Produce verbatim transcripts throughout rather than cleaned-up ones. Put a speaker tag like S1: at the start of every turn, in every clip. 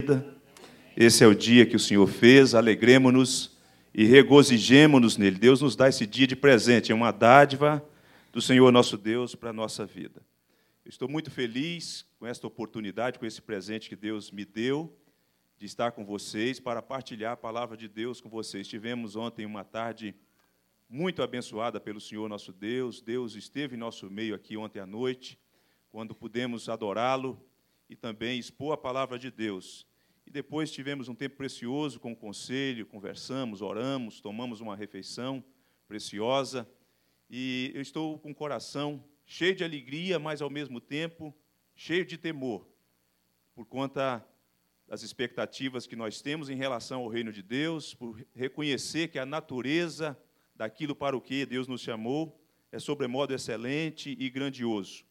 S1: vida. Esse é o dia que o Senhor fez, alegremo-nos e regozijemo-nos nele. Deus nos dá esse dia de presente, é uma dádiva do Senhor nosso Deus para a nossa vida. Eu estou muito feliz com esta oportunidade, com esse presente que Deus me deu, de estar com vocês, para partilhar a palavra de Deus com vocês. Tivemos ontem uma tarde muito abençoada pelo Senhor nosso Deus. Deus esteve em nosso meio aqui ontem à noite, quando pudemos adorá-lo e também expor a palavra de Deus. E depois tivemos um tempo precioso com o conselho, conversamos, oramos, tomamos uma refeição preciosa. E eu estou com o coração cheio de alegria, mas, ao mesmo tempo, cheio de temor, por conta das expectativas que nós temos em relação ao reino de Deus, por reconhecer que a natureza daquilo para o que Deus nos chamou é sobremodo excelente e grandioso.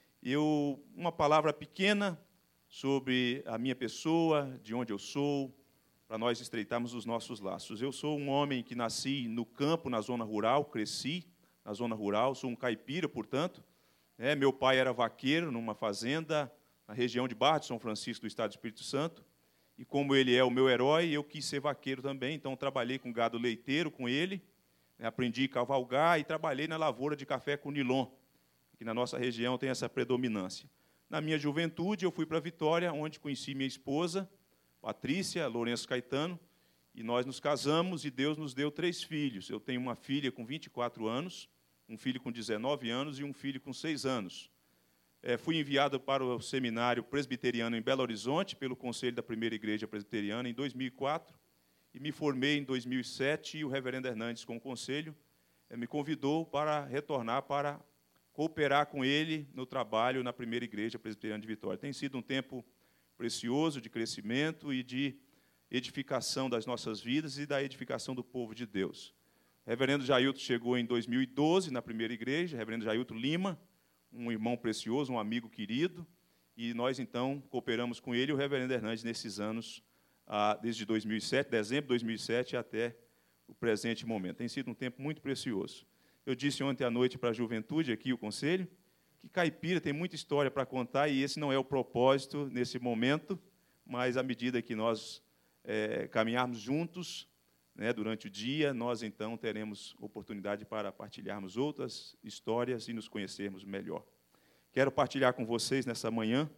S1: Eu, uma palavra pequena sobre a minha pessoa, de onde eu sou, para nós estreitarmos os nossos laços. Eu sou um homem que nasci no campo, na zona rural, cresci na zona rural, sou um caipira, portanto. É, meu pai era vaqueiro numa fazenda na região de Barra de São Francisco, do estado do Espírito Santo, e como ele é o meu herói, eu quis ser vaqueiro também, então trabalhei com gado leiteiro com ele, aprendi a cavalgar e trabalhei na lavoura de café com nilon, que na nossa região tem essa predominância. Na minha juventude, eu fui para Vitória, onde conheci minha esposa, Patrícia Lourenço Caetano, e nós nos casamos e Deus nos deu três filhos. Eu tenho uma filha com vinte e quatro anos, um filho com dezenove anos e um filho com seis anos. É, fui enviado para o seminário presbiteriano em Belo Horizonte, pelo Conselho da Primeira Igreja Presbiteriana, em dois mil e quatro, e me formei em dois mil e sete, e o reverendo Hernandes, com o Conselho, é, me convidou para retornar para cooperar com ele no trabalho na Primeira Igreja Presbiteriana de Vitória. Tem sido um tempo precioso de crescimento e de edificação das nossas vidas e da edificação do povo de Deus. O reverendo Jailton chegou em dois mil e doze na Primeira Igreja, o reverendo Jailton Lima, um irmão precioso, um amigo querido, e nós, então, cooperamos com ele e o reverendo Hernandes nesses anos, desde dois mil e sete, dezembro de dois mil e sete até o presente momento. Tem sido um tempo muito precioso. Eu disse ontem à noite para a juventude, aqui, o conselho, que caipira tem muita história para contar, e esse não é o propósito nesse momento, mas, à medida que nós é, caminharmos juntos, né, durante o dia, nós, então, teremos oportunidade para partilharmos outras histórias e nos conhecermos melhor. Quero partilhar com vocês, nessa manhã,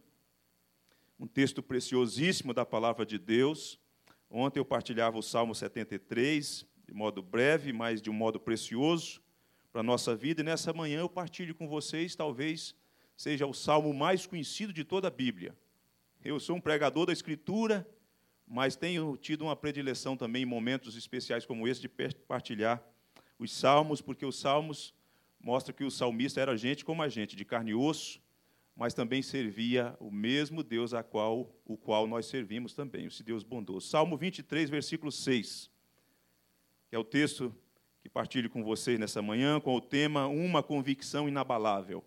S1: um texto preciosíssimo da Palavra de Deus. Ontem eu partilhava o Salmo setenta e três, de modo breve, mas de um modo precioso, para a nossa vida, e nessa manhã eu partilho com vocês, talvez seja o salmo mais conhecido de toda a Bíblia. Eu sou um pregador da Escritura, mas tenho tido uma predileção também em momentos especiais como esse de partilhar os salmos, porque os salmos mostram que o salmista era gente como a gente, de carne e osso, mas também servia o mesmo Deus a qual, o qual nós servimos também, esse Deus bondoso. Salmo vinte e três, versículo seis, que é o texto que partilho com vocês nessa manhã, com o tema Uma Convicção Inabalável,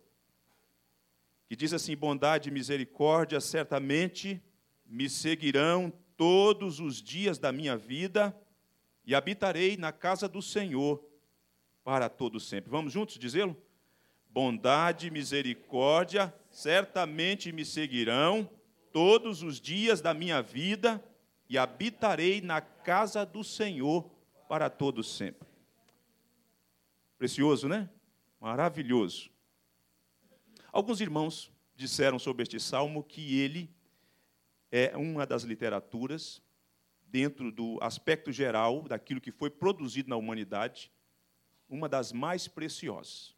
S1: que diz assim: bondade e misericórdia certamente me seguirão todos os dias da minha vida, e habitarei na casa do Senhor para todo sempre. Vamos juntos dizê-lo? Bondade e misericórdia certamente me seguirão todos os dias da minha vida, e habitarei na casa do Senhor para todo sempre. Precioso, né? Maravilhoso. Alguns irmãos disseram sobre este salmo que ele é uma das literaturas, dentro do aspecto geral daquilo que foi produzido na humanidade, uma das mais preciosas.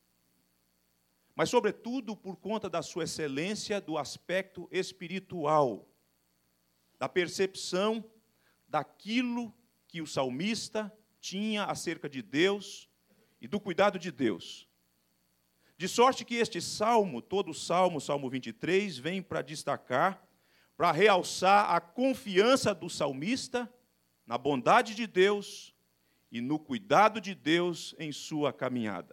S1: Mas, sobretudo, por conta da sua excelência do aspecto espiritual, da percepção daquilo que o salmista tinha acerca de Deus e do cuidado de Deus. De sorte que este salmo, todo o salmo, Salmo vinte e três, vem para destacar, para realçar a confiança do salmista na bondade de Deus e no cuidado de Deus em sua caminhada.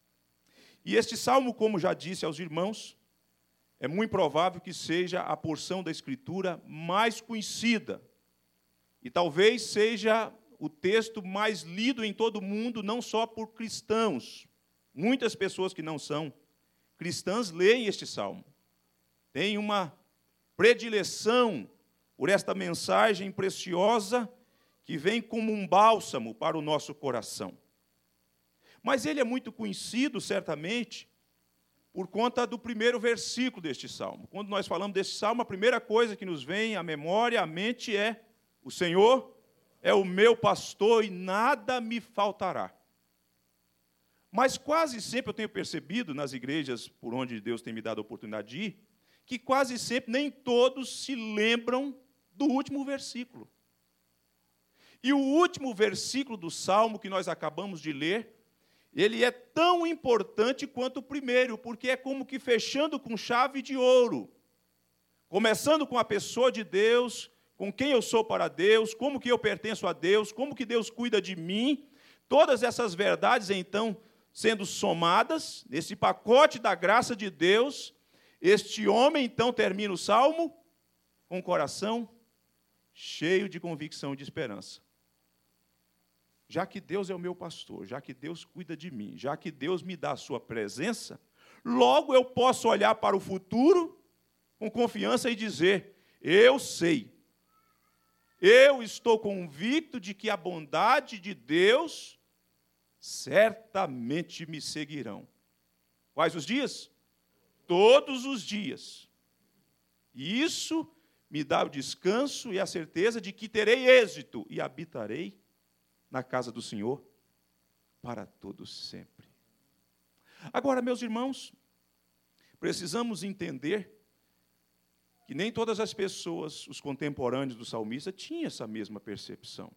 S1: E este salmo, como já disse aos irmãos, é muito provável que seja a porção da Escritura mais conhecida. E talvez seja o texto mais lido em todo o mundo, não só por cristãos. Muitas pessoas que não são cristãs leem este salmo. Tem uma predileção por esta mensagem preciosa que vem como um bálsamo para o nosso coração. Mas ele é muito conhecido, certamente, por conta do primeiro versículo deste salmo. Quando nós falamos deste salmo, a primeira coisa que nos vem à memória, à mente é: o Senhor é o meu pastor e nada me faltará. Mas quase sempre eu tenho percebido, nas igrejas por onde Deus tem me dado a oportunidade de ir, que quase sempre nem todos se lembram do último versículo. E o último versículo do salmo que nós acabamos de ler, ele é tão importante quanto o primeiro, porque é como que fechando com chave de ouro. Começando com a pessoa de Deus, com quem eu sou para Deus, como que eu pertenço a Deus, como que Deus cuida de mim. Todas essas verdades, então, sendo somadas nesse pacote da graça de Deus, este homem, então, termina o salmo com o coração cheio de convicção e de esperança. Já que Deus é o meu pastor, já que Deus cuida de mim, já que Deus me dá a sua presença, logo eu posso olhar para o futuro com confiança e dizer: eu sei, eu estou convicto de que a bondade de Deus certamente me seguirão. Quais os dias? Todos os dias. E isso me dá o descanso e a certeza de que terei êxito e habitarei na casa do Senhor para todo sempre. Agora, meus irmãos, precisamos entender que nem todas as pessoas, os contemporâneos do salmista, tinham essa mesma percepção.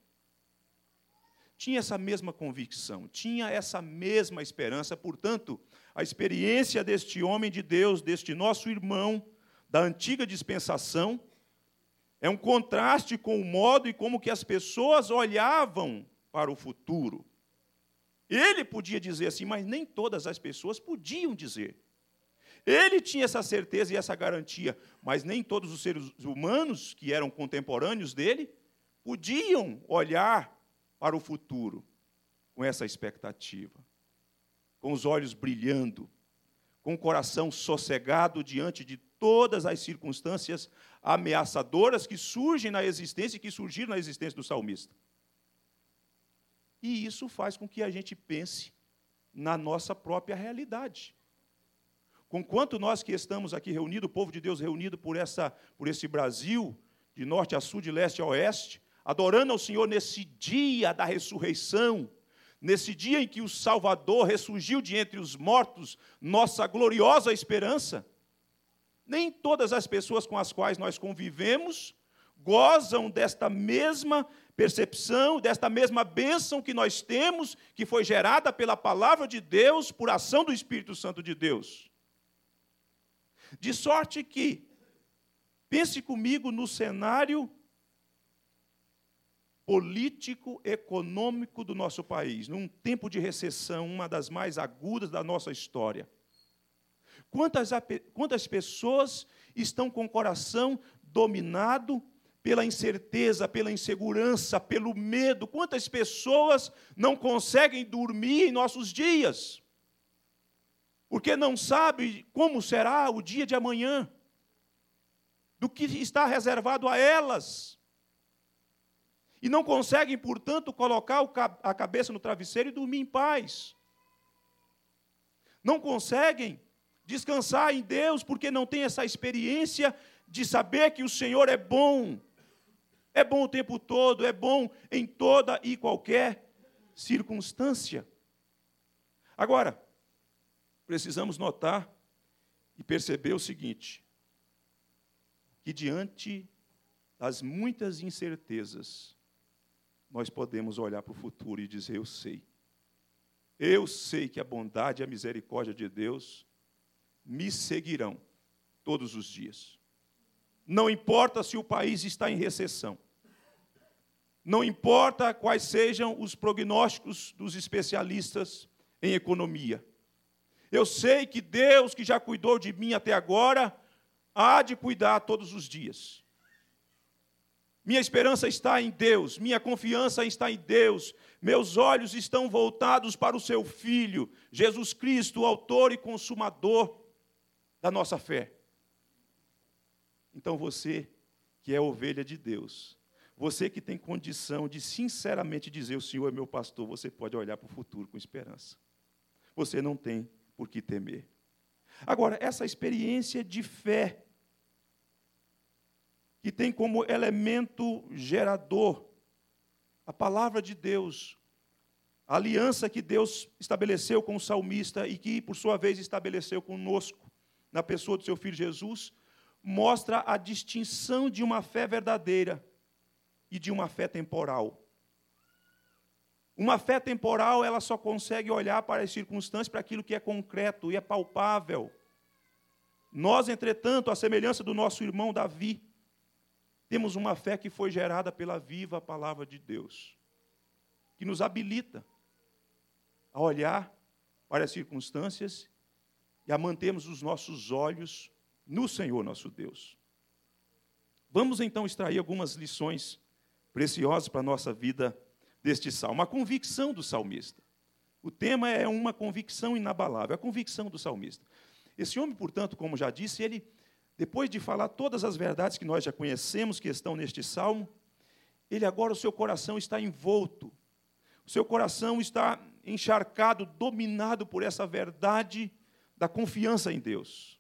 S1: Tinha essa mesma convicção, tinha essa mesma esperança. Portanto, a experiência deste homem de Deus, deste nosso irmão da antiga dispensação, é um contraste com o modo e como que as pessoas olhavam para o futuro. Ele podia dizer assim, mas nem todas as pessoas podiam dizer. Ele tinha essa certeza e essa garantia, mas nem todos os seres humanos que eram contemporâneos dele podiam olhar para o futuro com essa expectativa, com os olhos brilhando, com o coração sossegado diante de todas as circunstâncias ameaçadoras que surgem na existência e que surgiram na existência do salmista. E isso faz com que a gente pense na nossa própria realidade. Conquanto nós que estamos aqui reunidos, o povo de Deus reunido por, essa, por esse Brasil, de norte a sul, de leste a oeste, adorando ao Senhor nesse dia da ressurreição, nesse dia em que o Salvador ressurgiu de entre os mortos, nossa gloriosa esperança, nem todas as pessoas com as quais nós convivemos gozam desta mesma percepção, desta mesma bênção que nós temos, que foi gerada pela palavra de Deus, por ação do Espírito Santo de Deus. De sorte que, pense comigo no cenário político, econômico do nosso país, num tempo de recessão, uma das mais agudas da nossa história. Quantas, quantas pessoas estão com o coração dominado pela incerteza, pela insegurança, pelo medo? Quantas pessoas não conseguem dormir em nossos dias? Porque não sabem como será o dia de amanhã, do que está reservado a elas. E não conseguem, portanto, colocar a cabeça no travesseiro e dormir em paz. Não conseguem descansar em Deus, porque não têm essa experiência de saber que o Senhor é bom. É bom o tempo todo, é bom em toda e qualquer circunstância. Agora, precisamos notar e perceber o seguinte, que diante das muitas incertezas, nós podemos olhar para o futuro e dizer: eu sei. Eu sei que a bondade e a misericórdia de Deus me seguirão todos os dias. Não importa se o país está em recessão. Não importa quais sejam os prognósticos dos especialistas em economia. Eu sei que Deus, que já cuidou de mim até agora, há de cuidar todos os dias. Minha esperança está em Deus, minha confiança está em Deus, meus olhos estão voltados para o seu Filho, Jesus Cristo, o autor e consumador da nossa fé. Então você que é ovelha de Deus, você que tem condição de sinceramente dizer: o Senhor é meu pastor, você pode olhar para o futuro com esperança. Você não tem por que temer. Agora, essa experiência de fé, que tem como elemento gerador a palavra de Deus, a aliança que Deus estabeleceu com o salmista e que, por sua vez, estabeleceu conosco, na pessoa do seu Filho Jesus, mostra a distinção de uma fé verdadeira e de uma fé temporal. Uma fé temporal, ela só consegue olhar para as circunstâncias, para aquilo que é concreto e é palpável. Nós, entretanto, à semelhança do nosso irmão Davi, temos uma fé que foi gerada pela viva palavra de Deus, que nos habilita a olhar para as circunstâncias e a mantermos os nossos olhos no Senhor nosso Deus. Vamos então extrair algumas lições preciosas para a nossa vida deste salmo. A convicção do salmista. O tema é uma convicção inabalável, a convicção do salmista. Esse homem, portanto, como já disse, ele, depois de falar todas as verdades que nós já conhecemos, que estão neste salmo, ele agora, o seu coração está envolto, o seu coração está encharcado, dominado por essa verdade da confiança em Deus.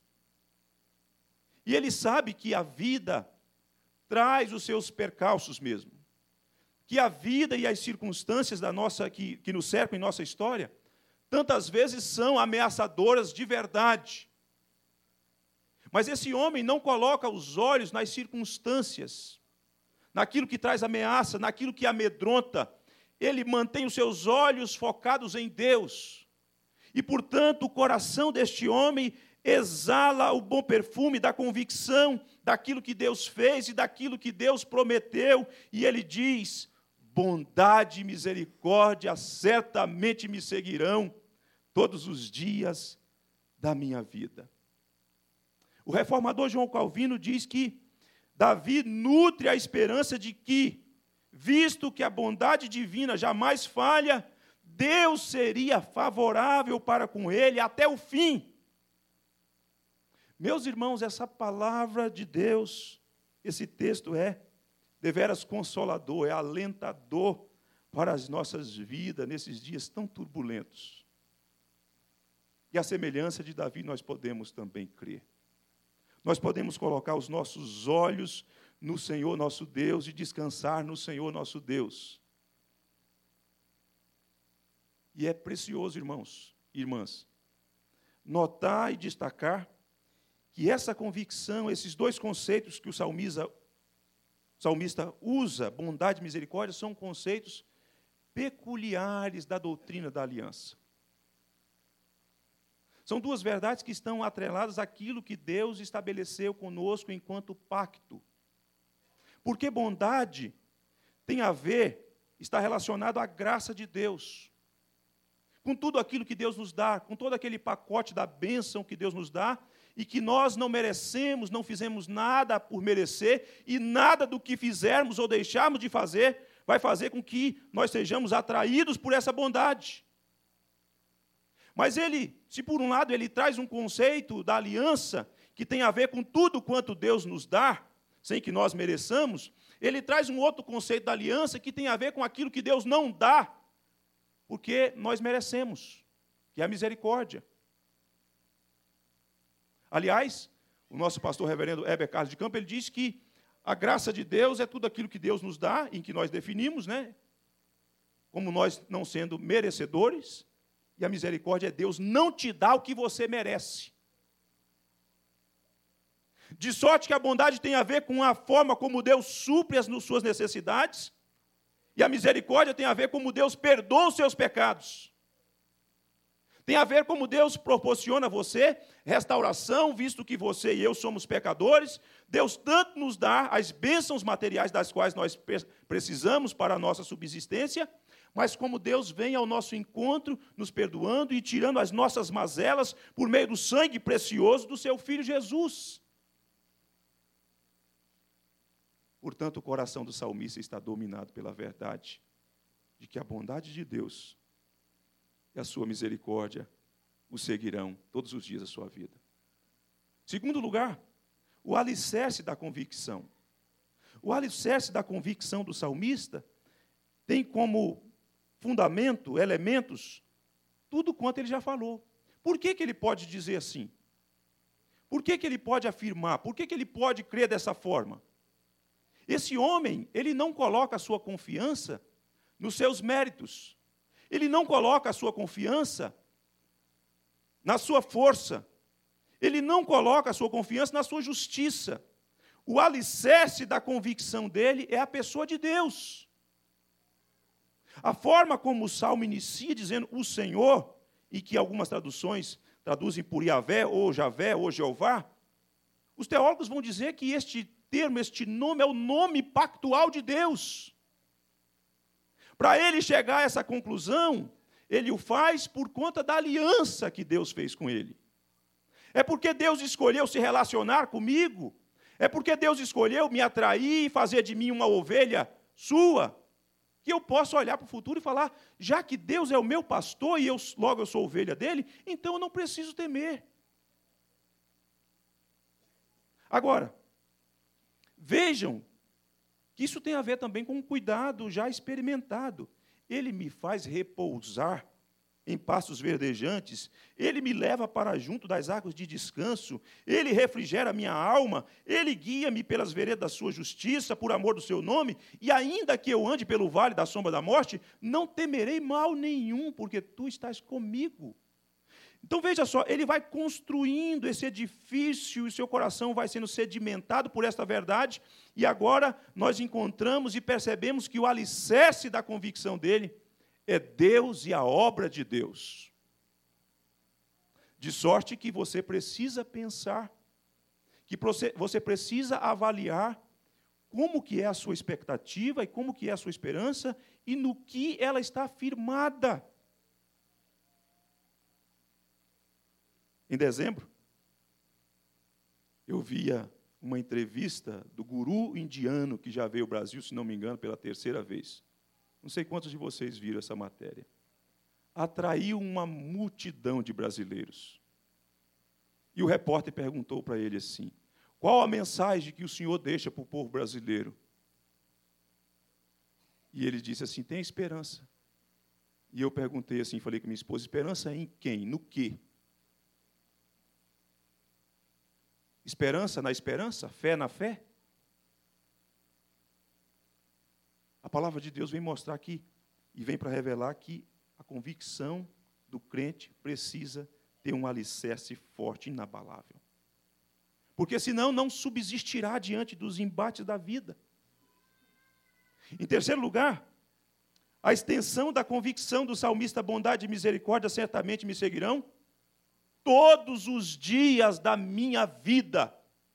S1: E ele sabe que a vida traz os seus percalços mesmo, que a vida e as circunstâncias da nossa, que, que nos cercam em nossa história, tantas vezes são ameaçadoras de verdade. Mas esse homem não coloca os olhos nas circunstâncias, naquilo que traz ameaça, naquilo que amedronta. Ele mantém os seus olhos focados em Deus. E, portanto, o coração deste homem exala o bom perfume da convicção daquilo que Deus fez e daquilo que Deus prometeu. E ele diz: bondade e misericórdia certamente me seguirão todos os dias da minha vida. O reformador João Calvino diz que Davi nutre a esperança de que, visto que a bondade divina jamais falha, Deus seria favorável para com ele até o fim. Meus irmãos, essa palavra de Deus, esse texto é deveras consolador, é alentador para as nossas vidas nesses dias tão turbulentos. E a semelhança de Davi nós podemos também crer. Nós podemos colocar os nossos olhos no Senhor nosso Deus e descansar no Senhor nosso Deus. E é precioso, irmãos e irmãs, notar e destacar que essa convicção, esses dois conceitos que o salmista, o salmista usa, bondade e misericórdia, são conceitos peculiares da doutrina da aliança. São duas verdades que estão atreladas àquilo que Deus estabeleceu conosco enquanto pacto. Porque bondade tem a ver, está relacionado à graça de Deus. Com tudo aquilo que Deus nos dá, com todo aquele pacote da bênção que Deus nos dá, e que nós não merecemos, não fizemos nada por merecer, e nada do que fizermos ou deixarmos de fazer vai fazer com que nós sejamos atraídos por essa bondade. Mas ele, se por um lado ele traz um conceito da aliança, que tem a ver com tudo quanto Deus nos dá, sem que nós mereçamos, ele traz um outro conceito da aliança, que tem a ver com aquilo que Deus não dá, porque nós merecemos, que é a misericórdia. Aliás, o nosso pastor reverendo Heber Carlos de Campos, ele diz que a graça de Deus é tudo aquilo que Deus nos dá, em que nós definimos, né? Como nós não sendo merecedores, e a misericórdia é Deus não te dá o que você merece. De sorte que a bondade tem a ver com a forma como Deus supre as suas necessidades, e a misericórdia tem a ver como Deus perdoa os seus pecados. Tem a ver como Deus proporciona a você restauração, visto que você e eu somos pecadores. Deus tanto nos dá as bênçãos materiais das quais nós precisamos para a nossa subsistência, mas como Deus vem ao nosso encontro, nos perdoando e tirando as nossas mazelas por meio do sangue precioso do seu Filho Jesus. Portanto, o coração do salmista está dominado pela verdade de que a bondade de Deus e a sua misericórdia o seguirão todos os dias da sua vida. Segundo lugar, o alicerce da convicção. O alicerce da convicção do salmista tem como fundamento, elementos, tudo quanto ele já falou. Por que que ele pode dizer assim? Por que que ele pode afirmar? Por que que ele pode crer dessa forma? Esse homem, ele não coloca a sua confiança nos seus méritos. Ele não coloca a sua confiança na sua força. Ele não coloca a sua confiança na sua justiça. O alicerce da convicção dele é a pessoa de Deus. A forma como o Salmo inicia dizendo o Senhor, e que algumas traduções traduzem por Yahvé, ou Javé, ou Jeová, os teólogos vão dizer que este termo, este nome é o nome pactual de Deus. Para ele chegar a essa conclusão, ele o faz por conta da aliança que Deus fez com ele. É porque Deus escolheu se relacionar comigo, é porque Deus escolheu me atrair e fazer de mim uma ovelha sua, que eu posso olhar para o futuro e falar, já que Deus é o meu pastor e eu, logo eu sou ovelha dele, então eu não preciso temer. Agora, vejam que isso tem a ver também com um cuidado já experimentado. Ele me faz repousar em pastos verdejantes, ele me leva para junto das águas de descanso, ele refrigera minha alma, ele guia-me pelas veredas da sua justiça, por amor do seu nome, e ainda que eu ande pelo vale da sombra da morte, não temerei mal nenhum, porque tu estás comigo. Então veja só, ele vai construindo esse edifício, e seu coração vai sendo sedimentado por esta verdade, e agora nós encontramos e percebemos que o alicerce da convicção dele é Deus e a obra de Deus. De sorte que você precisa pensar, que você precisa avaliar como que é a sua expectativa e como que é a sua esperança e no que ela está firmada. Em dezembro, eu via uma entrevista do guru indiano que já veio ao Brasil, se não me engano, pela terceira vez. Não sei quantos de vocês viram essa matéria. Atraiu uma multidão de brasileiros. E o repórter perguntou para ele assim, qual a mensagem que o senhor deixa para o povo brasileiro? E ele disse assim, tem esperança. E eu perguntei assim, falei com minha esposa, esperança em quem? No quê? Esperança na esperança? Fé na fé? A palavra de Deus vem mostrar aqui, e vem para revelar que a convicção do crente precisa ter um alicerce forte, inabalável. Porque senão não subsistirá diante dos embates da vida. Em terceiro lugar, a extensão da convicção do salmista, bondade e misericórdia certamente me seguirão todos os dias da minha vida.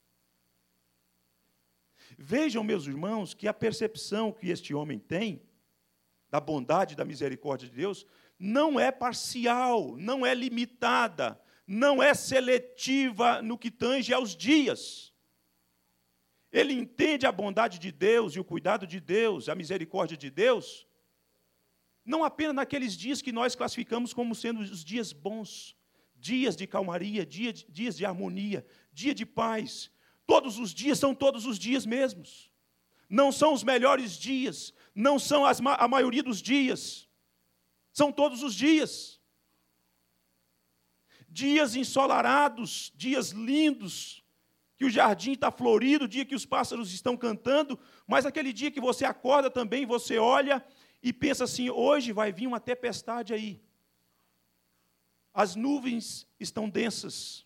S1: Vejam, meus irmãos, que a percepção que este homem tem da bondade e da misericórdia de Deus não é parcial, não é limitada, não é seletiva no que tange aos dias. Ele entende a bondade de Deus e o cuidado de Deus, a misericórdia de Deus, não apenas naqueles dias que nós classificamos como sendo os dias bons, dias de calmaria, dia de, dias de harmonia, dia de paz. Todos os dias são todos os dias mesmos. Não são os melhores dias, não são as, a maioria dos dias. São todos os dias. Dias ensolarados, dias lindos, que o jardim está florido, dia que os pássaros estão cantando, mas aquele dia que você acorda também, você olha e pensa assim, hoje vai vir uma tempestade aí. As nuvens estão densas.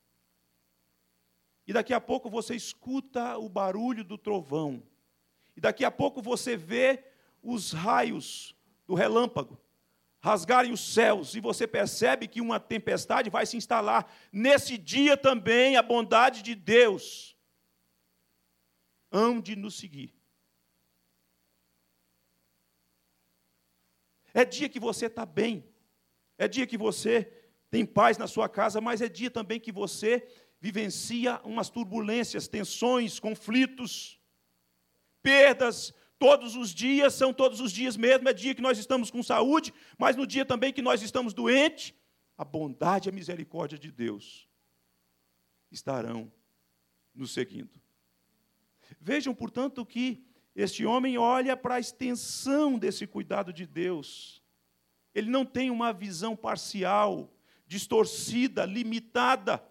S1: E daqui a pouco você escuta o barulho do trovão. E daqui a pouco você vê os raios do relâmpago rasgarem os céus. E você percebe que uma tempestade vai se instalar. Nesse dia também a bondade de Deus hão de nos seguir. É dia que você está bem. É dia que você tem paz na sua casa, mas é dia também que você vivencia umas turbulências, tensões, conflitos, perdas. Todos os dias, são todos os dias mesmo, é dia que nós estamos com saúde, mas no dia também que nós estamos doentes, a bondade e a misericórdia de Deus estarão nos seguindo. Vejam, portanto, que este homem olha para a extensão desse cuidado de Deus. Ele não tem uma visão parcial, distorcida, limitada.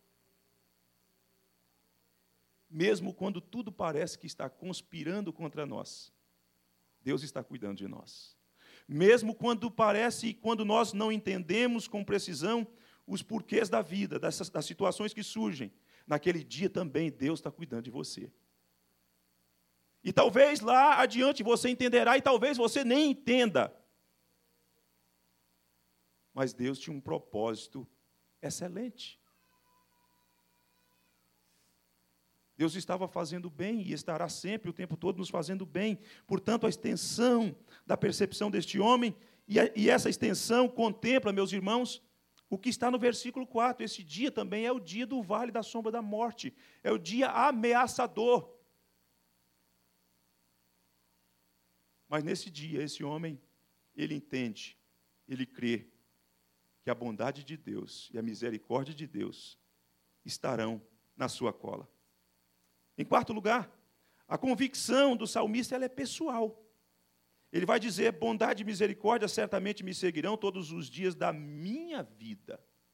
S1: Mesmo quando tudo parece que está conspirando contra nós, Deus está cuidando de nós. Mesmo quando parece e quando nós não entendemos com precisão os porquês da vida, dessas, das situações que surgem, naquele dia também Deus está cuidando de você. E talvez lá adiante você entenderá e talvez você nem entenda. Mas Deus tinha um propósito excelente. Deus estava fazendo bem e estará sempre, o tempo todo, nos fazendo bem. Portanto, a extensão da percepção deste homem, e, a, e essa extensão contempla, meus irmãos, o que está no versículo quatro. Esse dia também é o dia do vale da sombra da morte. É o dia ameaçador. Mas nesse dia, esse homem, ele entende, ele crê que a bondade de Deus e a misericórdia de Deus estarão na sua cola. Em quarto lugar, a convicção do salmista ela é pessoal. Ele vai dizer, bondade e misericórdia certamente me seguirão todos os dias da minha vida.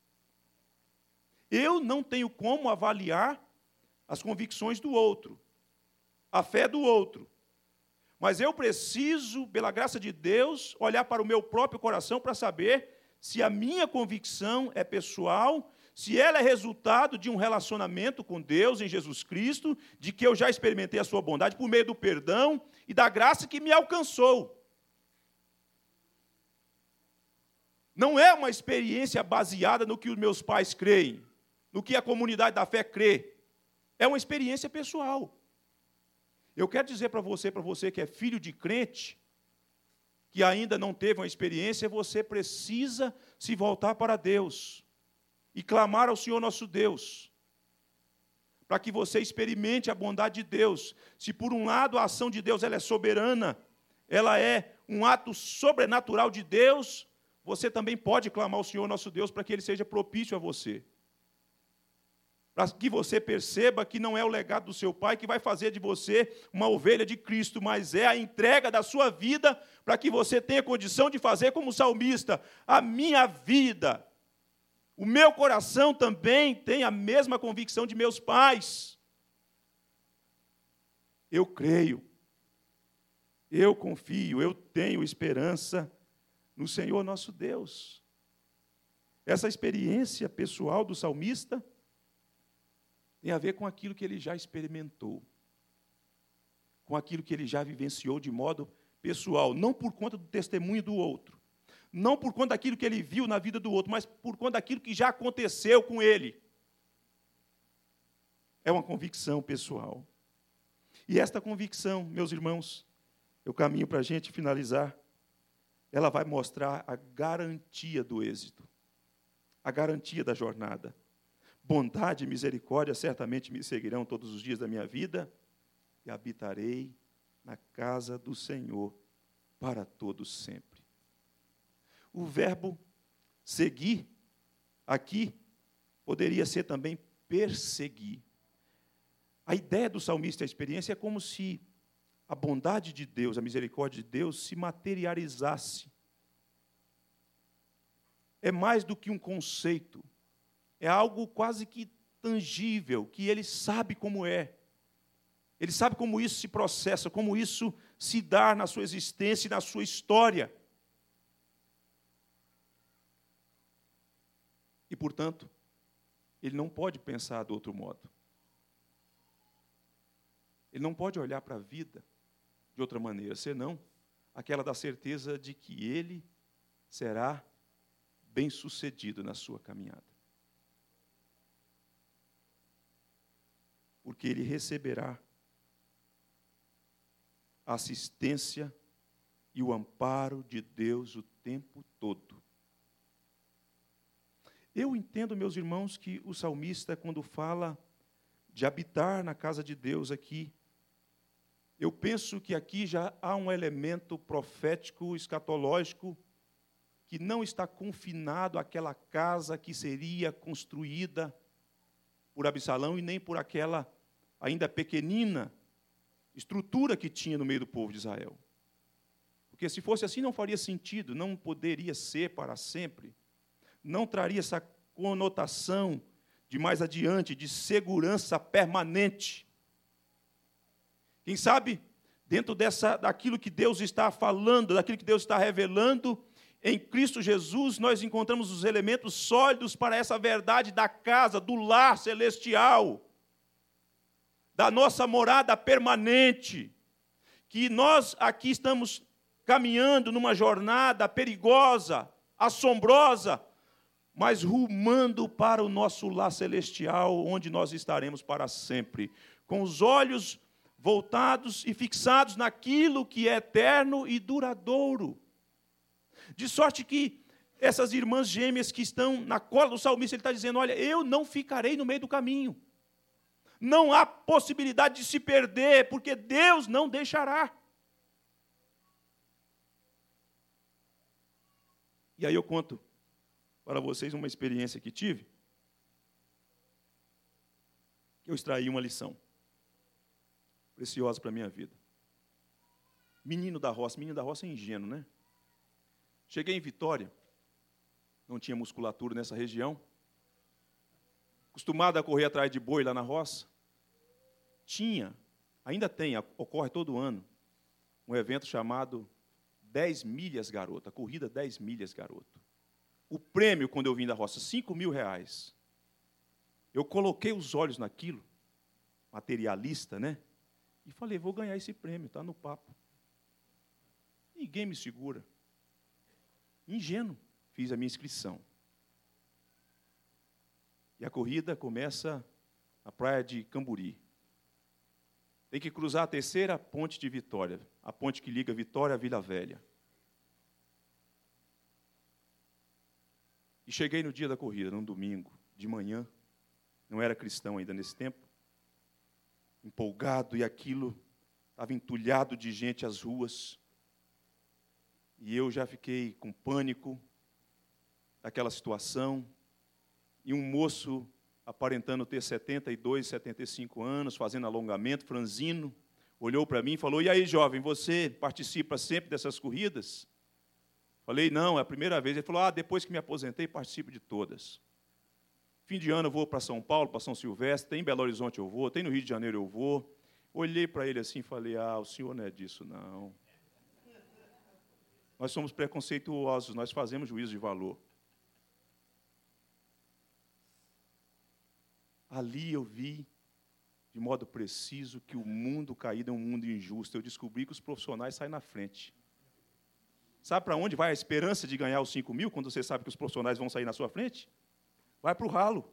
S1: Eu não tenho como avaliar as convicções do outro, a fé do outro. Mas eu preciso, pela graça de Deus, olhar para o meu próprio coração para saber se a minha convicção é pessoal, se ela é resultado de um relacionamento com Deus em Jesus Cristo, de que eu já experimentei a sua bondade por meio do perdão e da graça que me alcançou. Não é uma experiência baseada no que os meus pais creem, no que a comunidade da fé crê. É uma experiência pessoal. Eu quero dizer para você, para você que é filho de crente, que ainda não teve uma experiência, você precisa se voltar para Deus e clamar ao Senhor nosso Deus, para que você experimente a bondade de Deus. Se por um lado a ação de Deus ela é soberana, ela é um ato sobrenatural de Deus, você também pode clamar ao Senhor nosso Deus para que Ele seja propício a você. Para que você perceba que não é o legado do seu pai que vai fazer de você uma ovelha de Cristo, mas é a entrega da sua vida para que você tenha condição de fazer como o salmista, a minha vida. O meu coração também tem a mesma convicção de meus pais. Eu creio, eu confio, eu tenho esperança no Senhor nosso Deus. Essa experiência pessoal do salmista tem a ver com aquilo que ele já experimentou, com aquilo que ele já vivenciou de modo pessoal, não por conta do testemunho do outro, não por conta daquilo que ele viu na vida do outro, mas por conta daquilo que já aconteceu com ele. É uma convicção pessoal. E esta convicção, meus irmãos, eu caminho para a gente finalizar, ela vai mostrar a garantia do êxito, a garantia da jornada. Bondade e misericórdia certamente me seguirão todos os dias da minha vida e habitarei na casa do Senhor para todos sempre. O verbo seguir aqui poderia ser também perseguir. A ideia do salmista e a experiência é como se a bondade de Deus, a misericórdia de Deus se materializasse. É mais do que um conceito. É algo quase que tangível, que ele sabe como é. Ele sabe como isso se processa, como isso se dá na sua existência e na sua história. E, portanto, ele não pode pensar de outro modo. Ele não pode olhar para a vida de outra maneira, senão aquela da certeza de que ele será bem-sucedido na sua caminhada. Porque ele receberá a assistência e o amparo de Deus o tempo todo. Eu entendo, meus irmãos, que o salmista, quando fala de habitar na casa de Deus aqui, eu penso que aqui já há um elemento profético, escatológico, que não está confinado àquela casa que seria construída por Absalão e nem por aquela ainda pequenina estrutura que tinha no meio do povo de Israel. Porque se fosse assim não faria sentido, não poderia ser para sempre. Não traria essa conotação de mais adiante, de segurança permanente. Quem sabe, dentro dessa, daquilo que Deus está falando, daquilo que Deus está revelando, em Cristo Jesus, nós encontramos os elementos sólidos para essa verdade da casa, do lar celestial, da nossa morada permanente, que nós aqui estamos caminhando numa jornada perigosa, assombrosa, mas rumando para o nosso lar celestial, onde nós estaremos para sempre, com os olhos voltados e fixados naquilo que é eterno e duradouro. De sorte que essas irmãs gêmeas que estão na cola do salmista, ele está dizendo, olha, eu não ficarei no meio do caminho. Não há possibilidade de se perder, porque Deus não deixará. E aí eu conto para vocês uma experiência que tive, que eu extraí uma lição preciosa para a minha vida. Menino da roça, menino da roça é ingênuo, né? Cheguei em Vitória, não tinha musculatura nessa região, acostumado a correr atrás de boi lá na roça, tinha, ainda tem, ocorre todo ano, um evento chamado dez milhas garoto, a corrida dez milhas garoto. O prêmio, quando eu vim da roça, cinco mil reais. Eu coloquei os olhos naquilo, materialista, né? E falei, vou ganhar esse prêmio, está no papo. Ninguém me segura. Ingênuo, fiz a minha inscrição. E a corrida começa na praia de Camburi. Tem que cruzar a terceira ponte de Vitória, a ponte que liga Vitória à Vila Velha. E cheguei no dia da corrida, num domingo, de manhã, não era cristão ainda nesse tempo, empolgado, e aquilo estava entulhado de gente às ruas, e eu já fiquei com pânico daquela situação, e um moço aparentando ter setenta e dois, setenta e cinco anos, fazendo alongamento, franzino, olhou para mim e falou, e aí, jovem, você participa sempre dessas corridas? Falei, não, é a primeira vez. Ele falou, ah, depois que me aposentei, participo de todas. Fim de ano eu vou para São Paulo, para São Silvestre, tem em Belo Horizonte eu vou, tem no Rio de Janeiro eu vou. Olhei para ele assim e falei, ah, o senhor não é disso, não. Nós somos preconceituosos, nós fazemos juízo de valor. Ali eu vi, de modo preciso, que o mundo caído é um mundo injusto. Eu descobri que os profissionais saem na frente. Sabe para onde vai a esperança de ganhar os cinco mil, quando você sabe que os profissionais vão sair na sua frente? Vai para o ralo.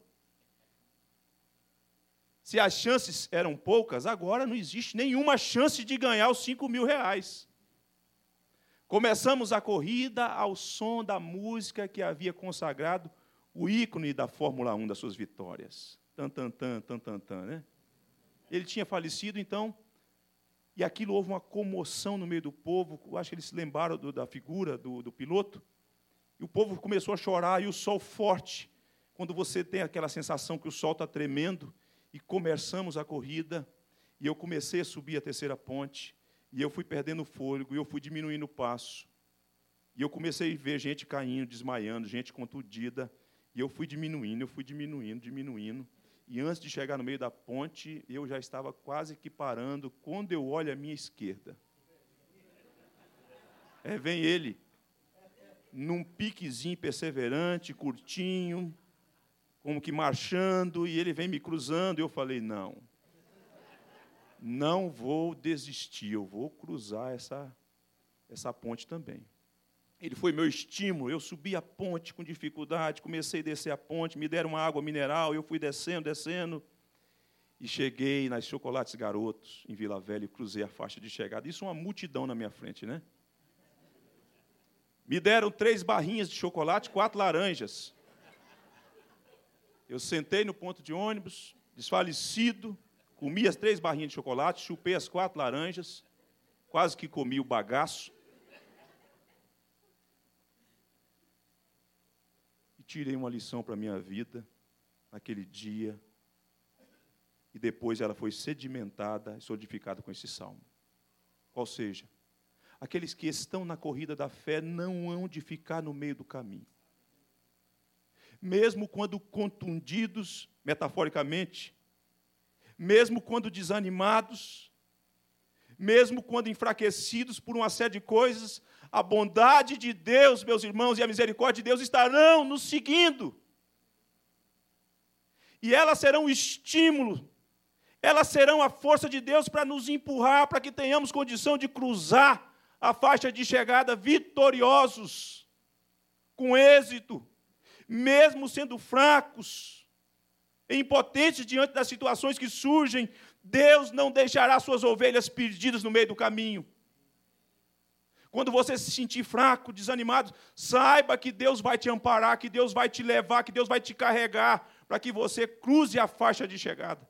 S1: Se as chances eram poucas, agora não existe nenhuma chance de ganhar os cinco mil reais. Começamos a corrida ao som da música que havia consagrado o ícone da Fórmula um das suas vitórias. Tan, tan, tan, tan, tan, tan, né? Ele tinha falecido, então, e aquilo houve uma comoção no meio do povo. Eu acho que eles se lembraram do, da figura do, do piloto. E o povo começou a chorar, e o sol forte, quando você tem aquela sensação que o sol está tremendo, e começamos a corrida, e eu comecei a subir a terceira ponte, e eu fui perdendo o fôlego, e eu fui diminuindo o passo. E eu comecei a ver gente caindo, desmaiando, gente contundida, e eu fui diminuindo, eu fui diminuindo, diminuindo. E antes de chegar no meio da ponte, eu já estava quase que parando, quando eu olho à minha esquerda. É, vem ele, num piquezinho perseverante, curtinho, como que marchando, e ele vem me cruzando, e eu falei, não, não vou desistir, eu vou cruzar essa, essa ponte também. Ele foi meu estímulo, eu subi a ponte com dificuldade, comecei a descer a ponte, me deram uma água mineral, eu fui descendo, descendo, e cheguei nas Chocolates Garotos, em Vila Velha, e cruzei a faixa de chegada. Isso é uma multidão na minha frente, né? Me deram três barrinhas de chocolate, quatro laranjas. Eu sentei no ponto de ônibus, desfalecido, comi as três barrinhas de chocolate, chupei as quatro laranjas, quase que comi o bagaço, tirei uma lição para a minha vida, naquele dia. e depois ela foi sedimentada e solidificada com esse salmo. Qual seja, aqueles que estão na corrida da fé não hão de ficar no meio do caminho. Mesmo quando contundidos, metaforicamente, mesmo quando desanimados, mesmo quando enfraquecidos por uma série de coisas, a bondade de Deus, meus irmãos, e a misericórdia de Deus estarão nos seguindo. E elas serão o estímulo, elas serão a força de Deus para nos empurrar, para que tenhamos condição de cruzar a faixa de chegada vitoriosos, com êxito, mesmo sendo fracos, impotentes diante das situações que surgem. Deus não deixará suas ovelhas perdidas no meio do caminho. Quando você se sentir fraco, desanimado, saiba que Deus vai te amparar, que Deus vai te levar, que Deus vai te carregar, para que você cruze a faixa de chegada.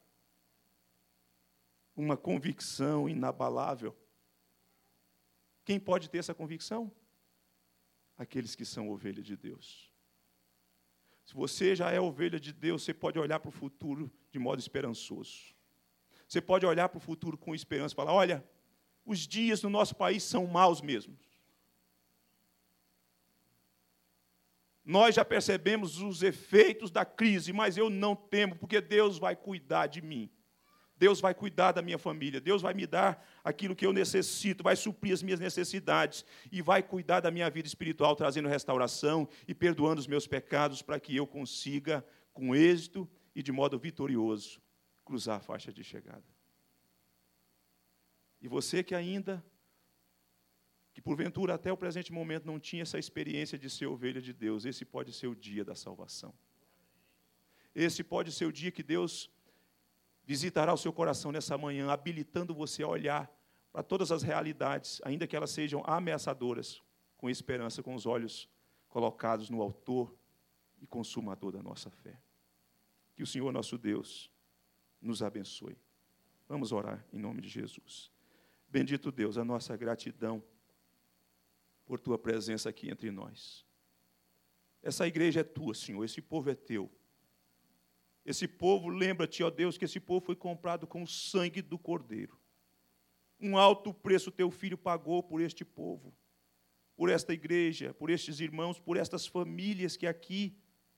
S1: Uma convicção inabalável. Quem pode ter essa convicção? Aqueles que são ovelha de Deus. Se você já é ovelha de Deus, você pode olhar para o futuro de modo esperançoso. Você pode olhar para o futuro com esperança e falar, olha, os dias no nosso país são maus mesmo. Nós já percebemos os efeitos da crise, mas eu não temo, porque Deus vai cuidar de mim. Deus vai cuidar da minha família. Deus vai me dar aquilo que eu necessito, vai suprir as minhas necessidades e vai cuidar da minha vida espiritual, trazendo restauração e perdoando os meus pecados para que eu consiga, com êxito e de modo vitorioso, cruzar a faixa de chegada. E você que ainda, que porventura até o presente momento não tinha essa experiência de ser ovelha de Deus, esse pode ser o dia da salvação. Esse pode ser o dia que Deus visitará o seu coração nessa manhã, habilitando você a olhar para todas as realidades, ainda que elas sejam ameaçadoras, com esperança, com os olhos colocados no autor e consumador da nossa fé. Que o Senhor nosso Deus nos abençoe. Vamos orar em nome de Jesus. Bendito Deus, a nossa gratidão por Tua presença aqui entre nós. Essa igreja é Tua, Senhor, esse povo é Teu. Esse povo, lembra-te, ó Deus, que esse povo foi comprado com o sangue do Cordeiro. Um alto preço Teu Filho pagou por este povo, por esta igreja, por estes irmãos, por estas famílias que aqui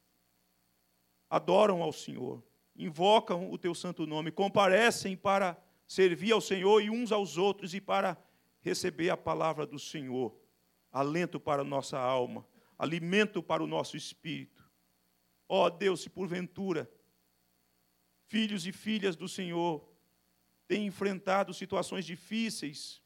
S1: adoram ao Senhor, invocam o Teu santo nome, comparecem para servir ao Senhor e uns aos outros e para receber a palavra do Senhor, alento para a nossa alma, alimento para o nosso espírito. Ó Deus, se porventura filhos e filhas do Senhor têm enfrentado situações difíceis,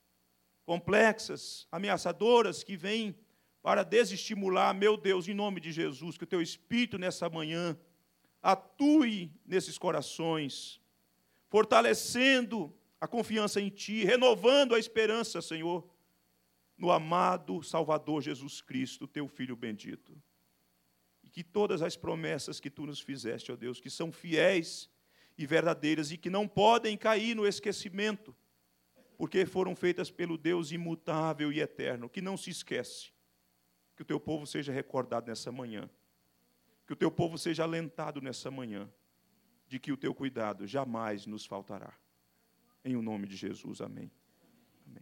S1: complexas, ameaçadoras, que vêm para desestimular, meu Deus, em nome de Jesus, que o Teu Espírito nessa manhã atue nesses corações, fortalecendo a confiança em Ti, renovando a esperança, Senhor, no amado Salvador Jesus Cristo, Teu Filho bendito. E que todas as promessas que Tu nos fizeste, ó Deus, que são fiéis e verdadeiras e que não podem cair no esquecimento, porque foram feitas pelo Deus imutável e eterno, que não se esquece. Que o Teu povo seja recordado nessa manhã. Que o Teu povo seja alentado nessa manhã, de que o Teu cuidado jamais nos faltará. Em o nome de Jesus, amém.